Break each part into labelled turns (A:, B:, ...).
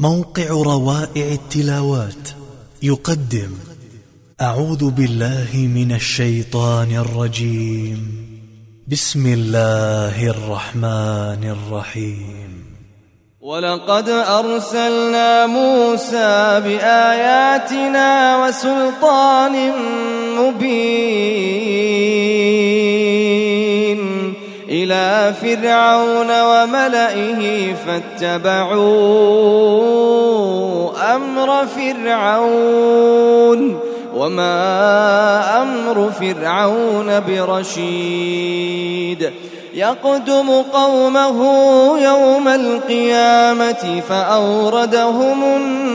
A: موقع روائع التلاوات يقدم أعوذ بالله من الشيطان الرجيم. بسم الله الرحمن الرحيم.
B: ولقد أرسلنا موسى بآياتنا وسلطان مبين إلى فرعون وملئه فاتبعوا أمر فرعون وما أمر فرعون برشيد. يقدم قومه يوم القيامة فأوردهم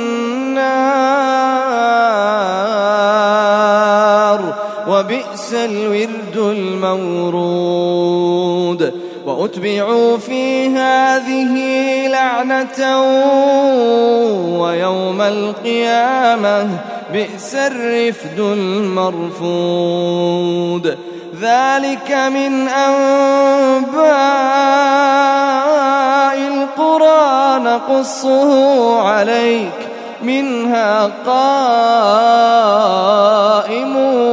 B: النار وبئس الورد المورود. وأتبعوا في هذه لعنة ويوم القيامة بئس الرفد المرفود. ذلك من أنباء القرى نقصه عليك منها قائم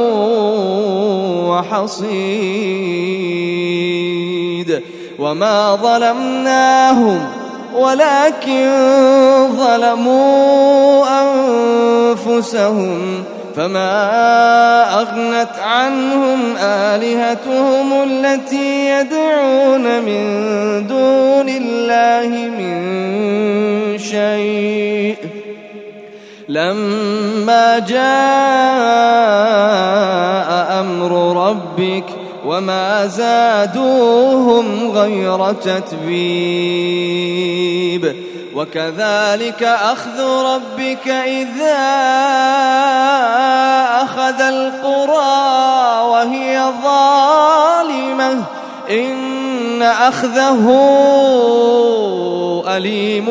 B: وحصيد. وما ظلمناهم ولكن ظلموا أنفسهم فما أغنت عنهم آلهتهم التي يدعون من دون الله من شيء لما جاء أمر ربك وما زادوهم غير تتبيب. وكذلك أخذ ربك إذا أخذ القرى وهي ظالمة إن أخذه أليم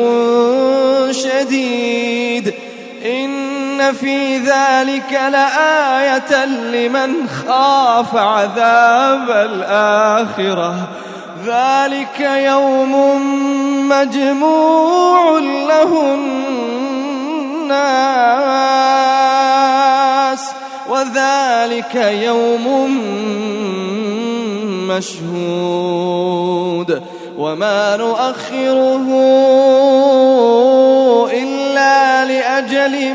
B: شديد. إن في ذلك لآية لمن خاف عذاب الآخرة. ذلك يوم مجموع له الناس وذلك يوم مشهود. وما نؤخره إلا لأجل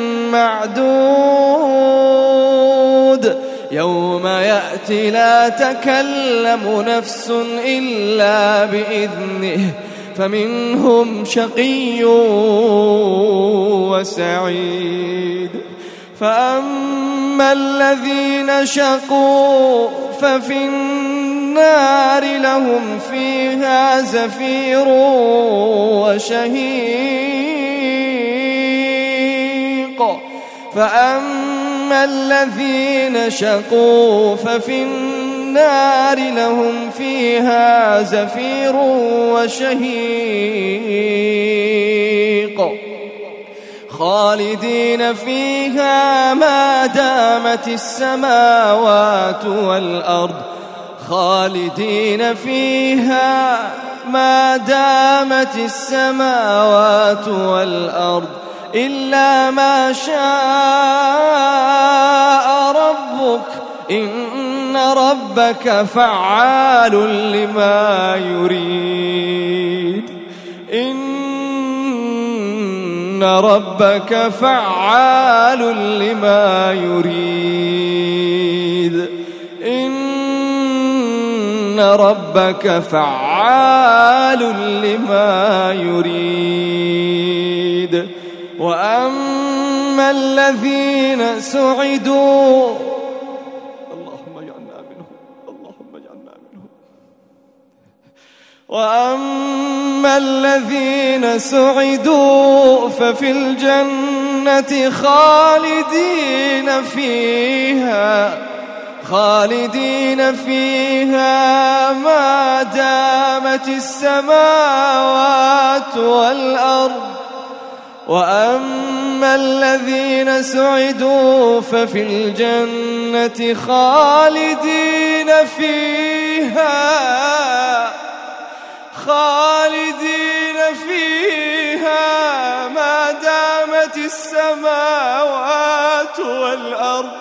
B: معدود. يوم يأتي لا تكلم نفس إلا بإذنه فمنهم شقي وسعيد. فأما الذين شقوا ففي النار لهم فيها زفير وشهيق. فأما الذين شقوا ففي النار لهم فيها زفير وشهيق خالدين فيها ما دامت السماوات والأرض. خالدين فيها ما دامت السماوات والأرض إلا ما شاء ربك إن ربك فعال لما يريد. إن ربك فعال لما يريد. إن ربك فعال لما يريد. وأما الذين سعدوا اللهم اجعلنا منهم اللهم اجعلنا منهم. وأما الذين سعدوا ففي الجنة خالدين فيها ما دامت السماوات والأرض. وأما الذين سعدوا ففي الجنة خالدين فيها دامت السماوات والأرض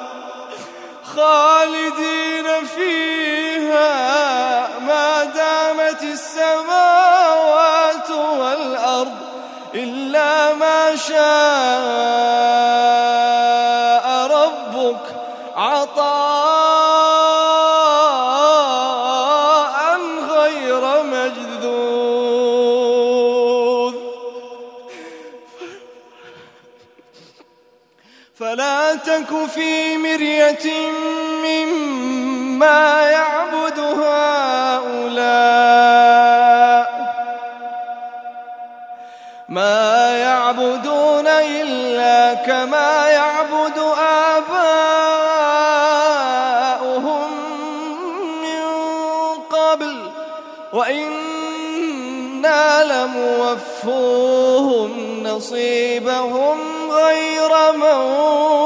B: خالدين فيها ما دامت السماوات والأرض إلا ما شاء ربك عطاء غير مجذوذ فلا تك في مرية مما يعبد هؤلاء ما يعبدون إلا كما يعبد آباؤهم من قبل وإنا لموفوهم نصيبهم غير منقوص